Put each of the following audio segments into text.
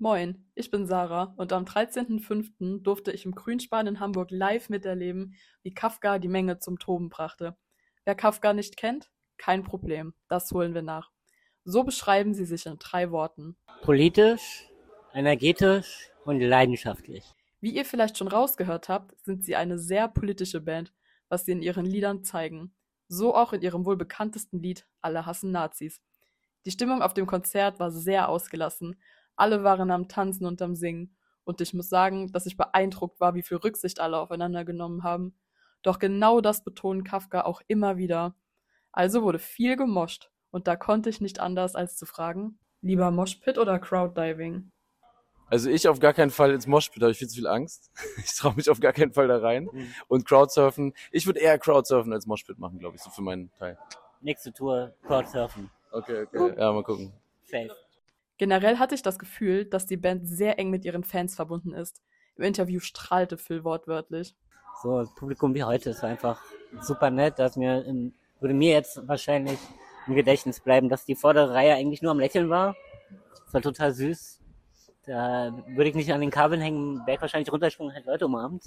Moin, ich bin Sarah und am 13.05. durfte ich im Grünspan in Hamburg live miterleben, wie Kafka die Menge zum Toben brachte. Wer Kafka nicht kennt? Kein Problem, das holen wir nach. So beschreiben sie sich in 3 Worten. Politisch, energetisch und leidenschaftlich. Wie ihr vielleicht schon rausgehört habt, sind sie eine sehr politische Band, was sie in ihren Liedern zeigen. So auch in ihrem wohl bekanntesten Lied Alle hassen Nazis. Die Stimmung auf dem Konzert war sehr ausgelassen. Alle waren am Tanzen und am Singen. Und ich muss sagen, dass ich beeindruckt war, wie viel Rücksicht alle aufeinander genommen haben. Doch genau das betont Kafka auch immer wieder. Also wurde viel gemoscht. Und da konnte ich nicht anders als zu fragen, lieber Moshpit oder Crowddiving? Also ich auf gar keinen Fall ins Moshpit, habe ich viel zu viel Angst. Ich traue mich auf gar keinen Fall da rein. Und Crowdsurfen, ich würde eher Crowdsurfen als Moshpit machen, glaube ich, so für meinen Teil. Nächste Tour, Crowdsurfen. Okay, ja, mal gucken. Safe. Generell hatte ich das Gefühl, dass die Band sehr eng mit ihren Fans verbunden ist. Im Interview strahlte Phil wortwörtlich. So, das Publikum wie heute ist einfach super nett. Würde mir jetzt wahrscheinlich im Gedächtnis bleiben, dass die vordere Reihe eigentlich nur am Lächeln war. Das war total süß. Da würde ich nicht an den Kabeln hängen, wäre ich wahrscheinlich runtergesprungen und hätte Leute umarmt.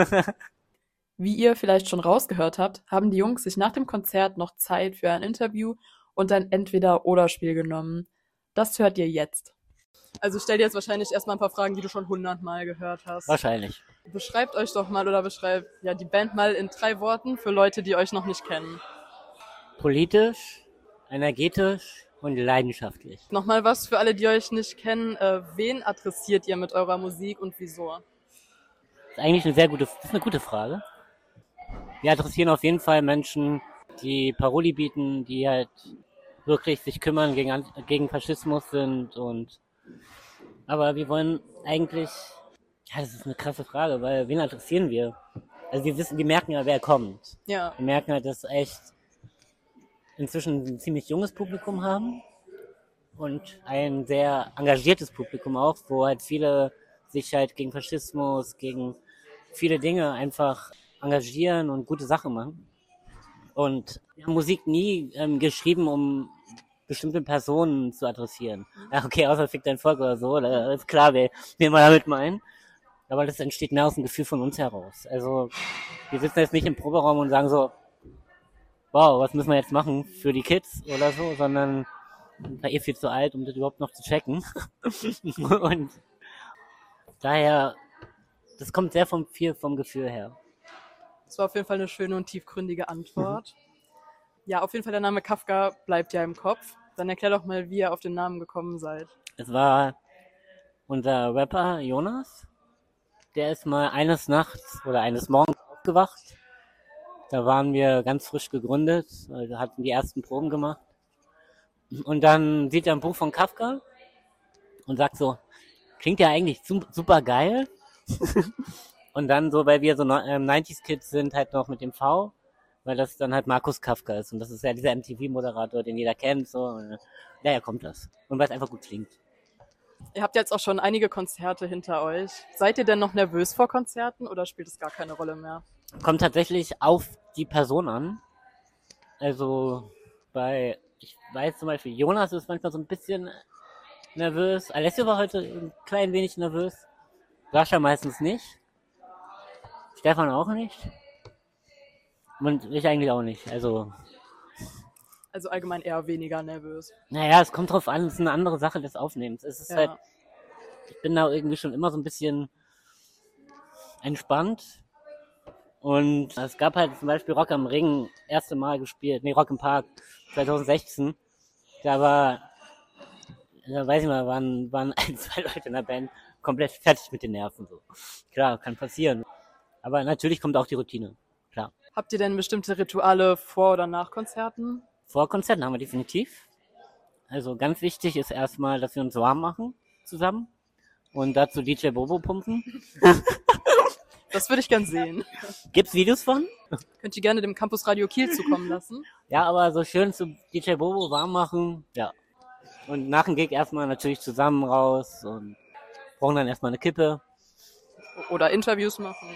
Wie ihr vielleicht schon rausgehört habt, haben die Jungs sich nach dem Konzert noch Zeit für ein Interview und ein Entweder-oder-Spiel genommen. Das hört ihr jetzt. Also stell dir jetzt wahrscheinlich erstmal ein paar Fragen, die du schon 100-mal gehört hast. Wahrscheinlich. Beschreibt euch doch mal oder beschreibt die Band mal in 3 Worten für Leute, die euch noch nicht kennen. Politisch, energetisch und leidenschaftlich. Nochmal was für alle, die euch nicht kennen. Wen adressiert ihr mit eurer Musik und wieso? Das ist eigentlich das ist eine gute Frage. Wir adressieren auf jeden Fall Menschen, die Paroli bieten, die halt wirklich sich kümmern, gegen Faschismus sind aber wir wollen eigentlich, das ist eine krasse Frage, weil wen adressieren wir? Also wir merken ja, wer kommt. Ja. Wir merken halt, dass echt inzwischen ein ziemlich junges Publikum haben und ein sehr engagiertes Publikum auch, wo halt viele sich halt gegen Faschismus, gegen viele Dinge einfach engagieren und gute Sachen machen. Und wir haben Musik nie geschrieben, um bestimmte Personen zu adressieren. Ja, okay, außer Fick dein Volk oder so, da ist klar, wen wir damit meinen. Aber das entsteht mehr aus dem Gefühl von uns heraus. Also wir sitzen jetzt nicht im Proberaum und sagen so, wow, was müssen wir jetzt machen für die Kids oder so, sondern ich war viel zu alt, um das überhaupt noch zu checken. Und daher, das kommt sehr vom Gefühl her. Das war auf jeden Fall eine schöne und tiefgründige Antwort. Ja, auf jeden Fall der Name Kafka bleibt ja im Kopf. Dann erklär doch mal, wie ihr auf den Namen gekommen seid. Es war unser Rapper Jonas. Der ist mal eines Nachts oder eines Morgens aufgewacht. Da waren wir ganz frisch gegründet, also hatten die ersten Proben gemacht. Und dann sieht er ein Buch von Kafka und sagt so, klingt ja eigentlich super geil. Und dann so, weil wir so 90s-Kids sind, halt noch mit dem V, weil das dann halt Markus Kafka ist. Und das ist ja dieser MTV-Moderator, den jeder kennt. So. Und daher kommt das. Und weil es einfach gut klingt. Ihr habt jetzt auch schon einige Konzerte hinter euch. Seid ihr denn noch nervös vor Konzerten oder spielt es gar keine Rolle mehr? Kommt tatsächlich auf die Person an. Also ich weiß zum Beispiel, Jonas ist manchmal so ein bisschen nervös. Alessio war heute ein klein wenig nervös. Sascha meistens nicht. Stefan auch nicht. Und ich eigentlich auch nicht. Also allgemein eher weniger nervös. Naja, es kommt drauf an, es ist eine andere Sache des Aufnehmens. Es ist halt, ich bin da irgendwie schon immer so ein bisschen entspannt. Und es gab halt zum Beispiel Rock am Ring, erste Mal gespielt, Rock im Park 2016. Da weiß ich mal, waren 1, 2 Leute in der Band komplett fertig mit den Nerven. So. Klar, kann passieren. Aber natürlich kommt auch die Routine, klar. Habt ihr denn bestimmte Rituale vor oder nach Konzerten? Vor Konzerten haben wir definitiv. Also ganz wichtig ist erstmal, dass wir uns warm machen zusammen und dazu DJ Bobo pumpen. Das würde ich gern sehen. Gibt's Videos von? Könnt ihr gerne dem Campus Radio Kiel zukommen lassen. Ja, aber so schön zu DJ Bobo warm machen, ja. Und nach dem Gig erstmal natürlich zusammen raus und brauchen dann erstmal eine Kippe. Oder Interviews machen.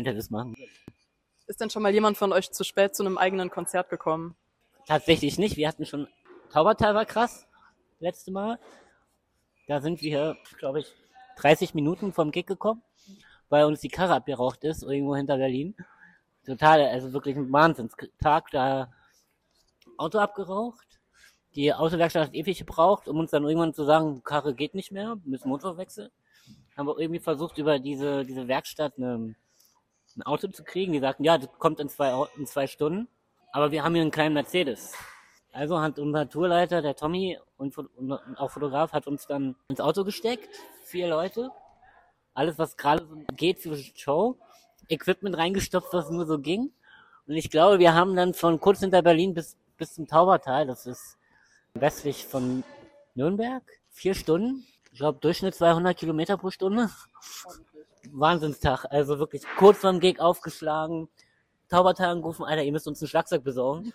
Ist denn schon mal jemand von euch zu spät zu einem eigenen Konzert gekommen? Tatsächlich nicht. Wir hatten schon, Taubertal war krass, letzte Mal. Da sind wir, glaube ich, 30 Minuten vom Gig gekommen, weil uns die Karre abgeraucht ist, irgendwo hinter Berlin. Total, also wirklich ein Wahnsinnstag, da Auto abgeraucht. Die Autowerkstatt hat ewig gebraucht, um uns dann irgendwann zu sagen, Karre geht nicht mehr, wir müssen Motor wechseln. Haben wir irgendwie versucht, über diese Werkstatt ein Auto zu kriegen. Die sagten, ja, das kommt in 2 Stunden. Aber wir haben hier einen kleinen Mercedes. Also hat unser Tourleiter, der Tommy und auch Fotograf, hat uns dann ins Auto gesteckt. 4 Leute. Alles, was gerade so geht für die Show. Equipment reingestopft, was nur so ging. Und ich glaube, wir haben dann von kurz hinter Berlin bis zum Taubertal, das ist westlich von Nürnberg, 4 Stunden. Ich glaube, Durchschnitt 200 Kilometer pro Stunde. Wahnsinnstag. Also wirklich kurz vorm Gig aufgeschlagen. Taubertal angerufen, Alter, ihr müsst uns ein Schlagzeug besorgen.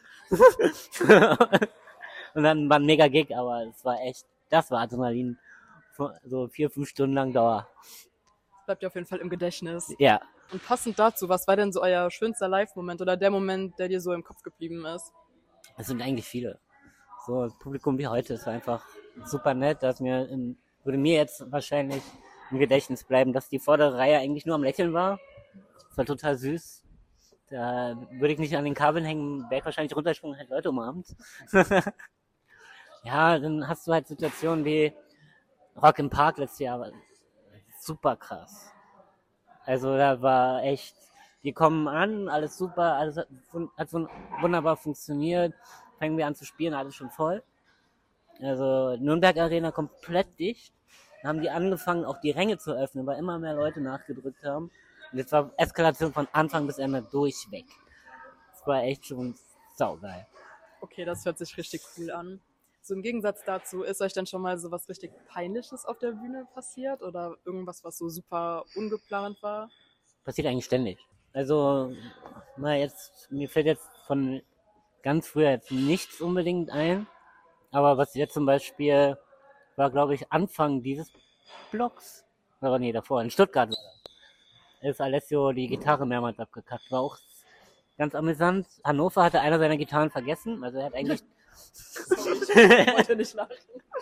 Und dann war ein mega Gig, aber das war Adrenalin. So 4-5 Stunden lang Dauer. Bleibt ja auf jeden Fall im Gedächtnis. Ja. Und passend dazu, was war denn so euer schönster Live-Moment oder der Moment, der dir so im Kopf geblieben ist? Es sind eigentlich viele. So das Publikum wie heute ist einfach super nett, würde mir jetzt wahrscheinlich im Gedächtnis bleiben, dass die vordere Reihe eigentlich nur am Lächeln war. Das war total süß. Da würde ich nicht an den Kabeln hängen, wäre ich wahrscheinlich runtergesprungen, halt Leute umarmt. Ja, dann hast du halt Situationen wie Rock im Park letztes Jahr, aber super krass. Also da war echt, die kommen an, alles super, alles hat wunderbar funktioniert, fangen wir an zu spielen, alles schon voll. Also Nürnberg Arena komplett dicht. Dann haben die angefangen, auch die Ränge zu öffnen, weil immer mehr Leute nachgedrückt haben. Und jetzt war Eskalation von Anfang bis Ende durchweg. Das war echt schon saugeil. Okay, das hört sich richtig cool an. So im Gegensatz dazu, ist euch denn schon mal so was richtig Peinliches auf der Bühne passiert oder irgendwas, was so super ungeplant war? Passiert eigentlich ständig. Also, mir fällt jetzt von ganz früher jetzt nichts unbedingt ein. Aber was jetzt zum Beispiel war, glaube ich, Anfang dieses Blocks. Aber nee, davor, in Stuttgart ist Alessio die Gitarre mehrmals abgekackt. War auch ganz amüsant. Hannover hatte einer seiner Gitarren vergessen. Also er hat eigentlich... Sorry, ich wollte nicht lachen.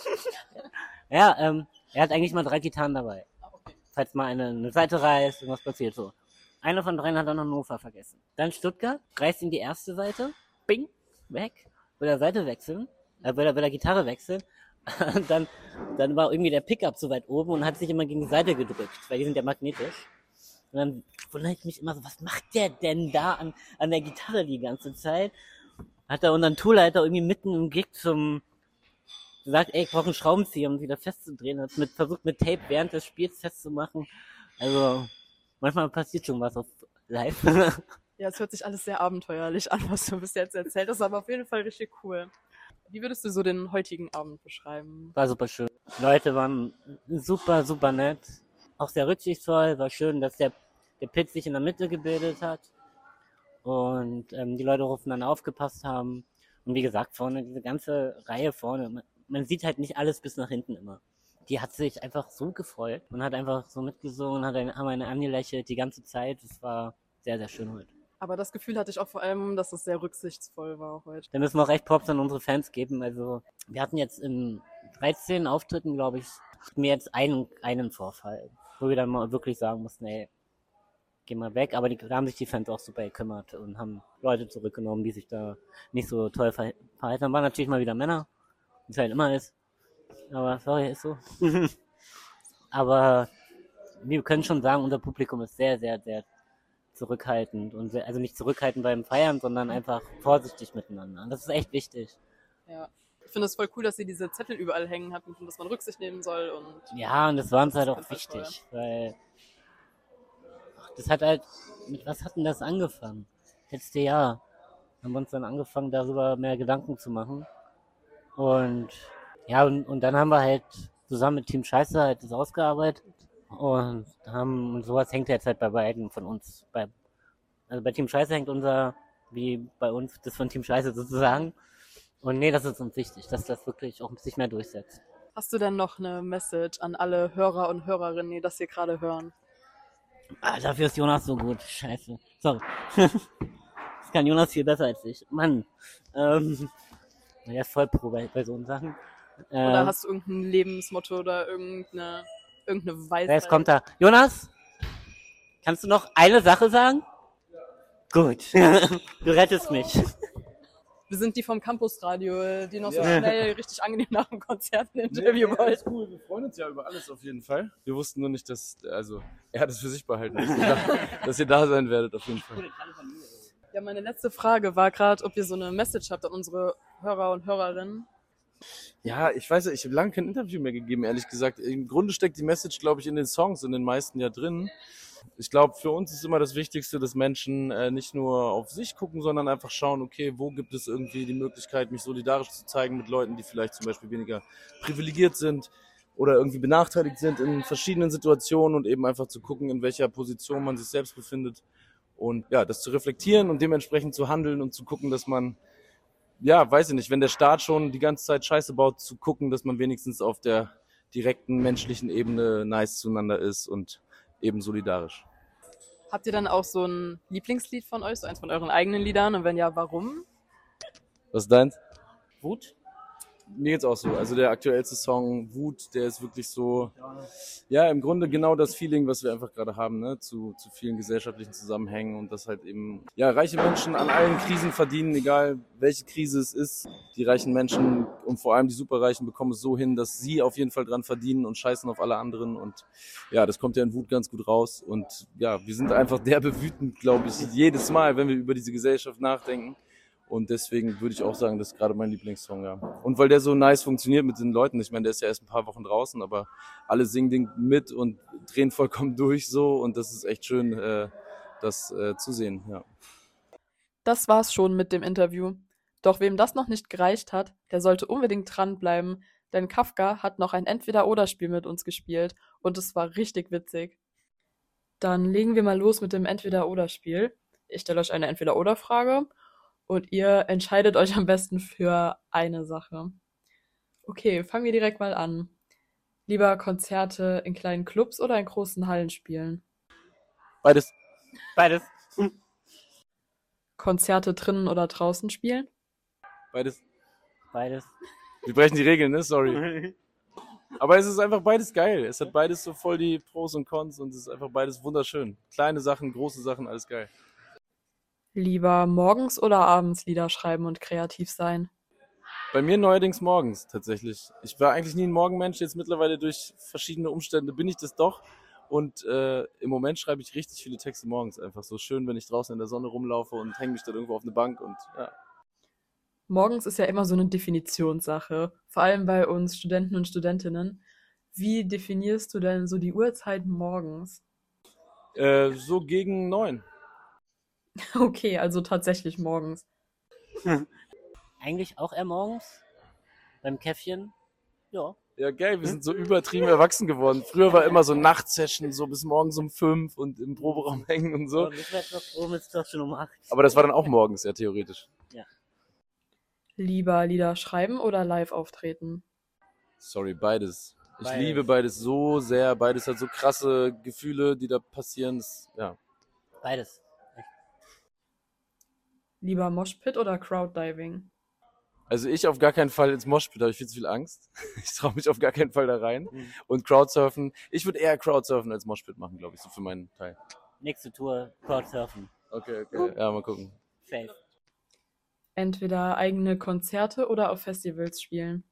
Ja, er hat eigentlich mal 3 Gitarren dabei. Okay. Falls mal eine Seite reißt, irgendwas passiert so. Einer von 3 hat er in Hannover vergessen. Dann Stuttgart, reißt ihm die erste Seite, bing, weg, will er Seite wechseln, will er Gitarre wechseln. Und dann war irgendwie der Pickup so weit oben und hat sich immer gegen die Seite gedrückt, weil die sind ja magnetisch. Und dann wundere ich mich immer so, was macht der denn da an der Gitarre die ganze Zeit? Hat er unseren Tourleiter irgendwie mitten im Gig gesagt, ey, ich brauche einen Schraubenzieher, um wieder festzudrehen. Hat versucht mit Tape während des Spiels festzumachen. Also manchmal passiert schon was auf live. Ja, es hört sich alles sehr abenteuerlich an, was du bis jetzt erzählt hast, aber auf jeden Fall richtig cool. Wie würdest du so den heutigen Abend beschreiben? War super schön. Die Leute waren super, super nett. Auch sehr rücksichtsvoll. War schön, dass der Pit sich in der Mitte gebildet hat. Und die Leute aufeinander aufgepasst haben. Und wie gesagt, vorne, diese ganze Reihe vorne, man sieht halt nicht alles bis nach hinten immer. Die hat sich einfach so gefreut und hat einfach so mitgesungen, haben eine angelächelt die ganze Zeit. Das war sehr, sehr schön heute. Aber das Gefühl hatte ich auch vor allem, dass es sehr rücksichtsvoll war heute. Da müssen wir auch echt Props an unsere Fans geben. Also wir hatten jetzt in 13 Auftritten, glaube ich, hatten wir jetzt einen Vorfall, wo wir dann mal wirklich sagen mussten, ey, geh mal weg. Aber da haben sich die Fans auch super gekümmert und haben Leute zurückgenommen, die sich da nicht so toll verhalten haben. Waren natürlich mal wieder Männer, wie es halt immer ist. Aber sorry, ist so. Aber wir können schon sagen, unser Publikum ist sehr, sehr, sehr zurückhaltend. Und also nicht zurückhaltend beim Feiern, sondern einfach vorsichtig miteinander. Und das ist echt wichtig. Ja. Ich finde es voll cool, dass sie diese Zettel überall hängen hatten, dass man Rücksicht nehmen soll. Und ja, und das war uns halt auch wichtig, weil das hat halt, mit was hat denn das angefangen? Letztes Jahr haben wir uns dann angefangen, darüber mehr Gedanken zu machen. Und ja, und dann haben wir halt zusammen mit Team Scheiße halt das ausgearbeitet. Und sowas hängt jetzt halt bei beiden von uns. Also bei Team Scheiße hängt unser, wie bei uns, das von Team Scheiße sozusagen. Und nee, das ist uns wichtig, dass das wirklich auch sich mehr durchsetzt. Hast du denn noch eine Message an alle Hörer und Hörerinnen, die das hier gerade hören? Dafür ist Jonas so gut. Scheiße. Sorry. Das kann Jonas viel besser als ich. Mann. Der ist voll pro bei so Sachen. Oder hast du irgendein Lebensmotto oder irgendeine Weisheit? Jetzt kommt da. Jonas, kannst du noch eine Sache sagen? Gut, du rettest mich. Wir sind die vom Campusradio, die noch so Ja. schnell, richtig angenehm nach dem Konzert ein Interview alles wollten. cool. Wir freuen uns ja über alles auf jeden Fall. Wir wussten nur nicht, also er hat es für sich behalten, dass ihr da sein werdet auf jeden Fall. Ja, meine letzte Frage war gerade, ob ihr so eine Message habt an unsere Hörer und Hörerinnen. Ja, ich weiß ja, ich habe lange kein Interview mehr gegeben, ehrlich gesagt. Im Grunde steckt die Message, glaube ich, in den Songs, in den meisten ja drin. Ich glaube, für uns ist immer das Wichtigste, dass Menschen nicht nur auf sich gucken, sondern einfach schauen, okay, wo gibt es irgendwie die Möglichkeit, mich solidarisch zu zeigen mit Leuten, die vielleicht zum Beispiel weniger privilegiert sind oder irgendwie benachteiligt sind in verschiedenen Situationen und eben einfach zu gucken, in welcher Position man sich selbst befindet und ja, das zu reflektieren und dementsprechend zu handeln und zu gucken, dass man, ja, weiß ich nicht, wenn der Staat schon die ganze Zeit Scheiße baut, zu gucken, dass man wenigstens auf der direkten menschlichen Ebene nice zueinander ist und eben solidarisch. Habt ihr dann auch so ein Lieblingslied von euch, so eins von euren eigenen Liedern? Und wenn ja, warum? Was ist deins? Wut? Mir geht's auch so. Also der aktuellste Song, Wut, der ist wirklich so, ja, im Grunde genau das Feeling, was wir einfach gerade haben, ne, zu vielen gesellschaftlichen Zusammenhängen und dass halt eben, ja, reiche Menschen an allen Krisen verdienen, egal welche Krise es ist. Die reichen Menschen und vor allem die Superreichen bekommen es so hin, dass sie auf jeden Fall dran verdienen und scheißen auf alle anderen und ja, das kommt ja in Wut ganz gut raus und ja, wir sind einfach derbe wütend, glaube ich, jedes Mal, wenn wir über diese Gesellschaft nachdenken. Und deswegen würde ich auch sagen, das ist gerade mein Lieblingssong, ja. Und weil der so nice funktioniert mit den Leuten. Ich meine, der ist ja erst ein paar Wochen draußen, aber alle singen den mit und drehen vollkommen durch so. Und das ist echt schön, das zu sehen, ja. Das war's schon mit dem Interview. Doch wem das noch nicht gereicht hat, der sollte unbedingt dranbleiben, denn Kafka hat noch ein Entweder-Oder-Spiel mit uns gespielt und es war richtig witzig. Dann legen wir mal los mit dem Entweder-Oder-Spiel. Ich stelle euch eine Entweder-Oder-Frage und ihr entscheidet euch am besten für eine Sache. Okay, fangen wir direkt mal an. Lieber Konzerte in kleinen Clubs oder in großen Hallen spielen? Beides. Beides. Konzerte drinnen oder draußen spielen? Beides. Beides. Wir brechen die Regeln, ne? Sorry. Aber es ist einfach beides geil. Es hat beides so voll die Pros und Cons und es ist einfach beides wunderschön. Kleine Sachen, große Sachen, alles geil. Lieber morgens oder abends Lieder schreiben und kreativ sein? Bei mir neuerdings morgens tatsächlich. Ich war eigentlich nie ein Morgenmensch, jetzt mittlerweile durch verschiedene Umstände bin ich das doch. Und im Moment schreibe ich richtig viele Texte morgens einfach. So schön, wenn ich draußen in der Sonne rumlaufe und hänge mich dann irgendwo auf eine Bank und ja. Morgens ist ja immer so eine Definitionssache, vor allem bei uns Studenten und Studentinnen. Wie definierst du denn so die Uhrzeit morgens? So gegen 9. Okay, also tatsächlich morgens. Eigentlich auch eher morgens. Beim Käffchen. Ja. Ja, geil, wir sind so übertrieben erwachsen geworden. Früher war immer so Nachtsession, so bis morgens um 5 und im Proberaum hängen und so. Aber ich werde doch froh, ist doch schon um 8. Aber das war dann auch morgens, ja, theoretisch. Lieber Lieder schreiben oder live auftreten? Sorry, beides. Ich Beides. liebe beides so sehr. Beides hat so krasse Gefühle, die da passieren. Ja. Beides. Lieber Moshpit oder Crowddiving? Also ich auf gar keinen Fall ins Moshpit, habe ich viel zu viel Angst. Ich traue mich auf gar keinen Fall da rein. Und Crowdsurfen, ich würde eher Crowdsurfen als Moshpit machen, glaube ich, so für meinen Teil. Nächste Tour, Crowdsurfen. Okay. Ja, mal gucken. Safe. Entweder eigene Konzerte oder auf Festivals spielen?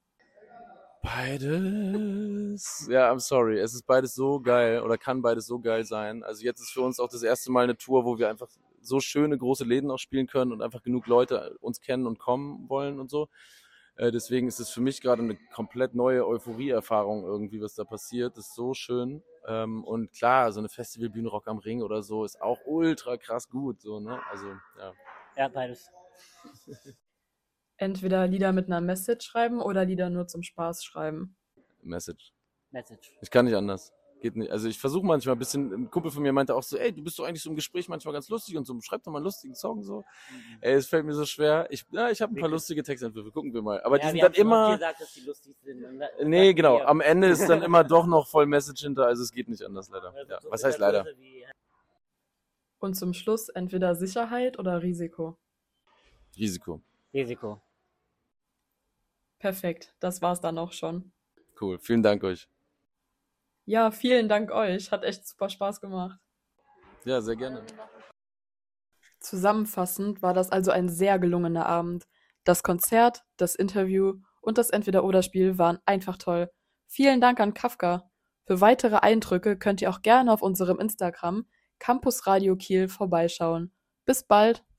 Beides. Ja, I'm sorry. Es ist beides so geil oder kann beides so geil sein. Also jetzt ist für uns auch das erste Mal eine Tour, wo wir einfach so schöne große Läden auch spielen können und einfach genug Leute uns kennen und kommen wollen und so. Deswegen ist es für mich gerade eine komplett neue Euphorie-Erfahrung irgendwie, was da passiert. Das ist so schön. Und klar, so eine Festivalbühne Rock am Ring oder so ist auch ultra krass gut. So, ne? Also, ja. Ja, beides. Entweder Lieder mit einer Message schreiben oder Lieder nur zum Spaß schreiben? Message. Message. Ich kann nicht anders. Geht nicht. Also ich versuche manchmal ein bisschen, ein Kumpel von mir meinte auch so, ey, du bist doch eigentlich so im Gespräch manchmal ganz lustig und so, schreib doch mal einen lustigen Song so. Ey, es fällt mir so schwer. Ich habe ein paar lustige Textentwürfe, gucken wir mal. Aber die sind dann immer, gesagt, dass die lustig sind. nee, genau, am Ende ist dann immer doch noch voll Message hinter, also es geht nicht anders leider. Ja. Was heißt leider? Und zum Schluss entweder Sicherheit oder Risiko? Risiko. Risiko. Perfekt, das war's dann auch schon. Cool, vielen Dank euch. Ja, vielen Dank euch. Hat echt super Spaß gemacht. Ja, sehr gerne. Zusammenfassend war das also ein sehr gelungener Abend. Das Konzert, das Interview und das Entweder-Oder-Spiel waren einfach toll. Vielen Dank an Kafka. Für weitere Eindrücke könnt ihr auch gerne auf unserem Instagram Campus Radio Kiel vorbeischauen. Bis bald!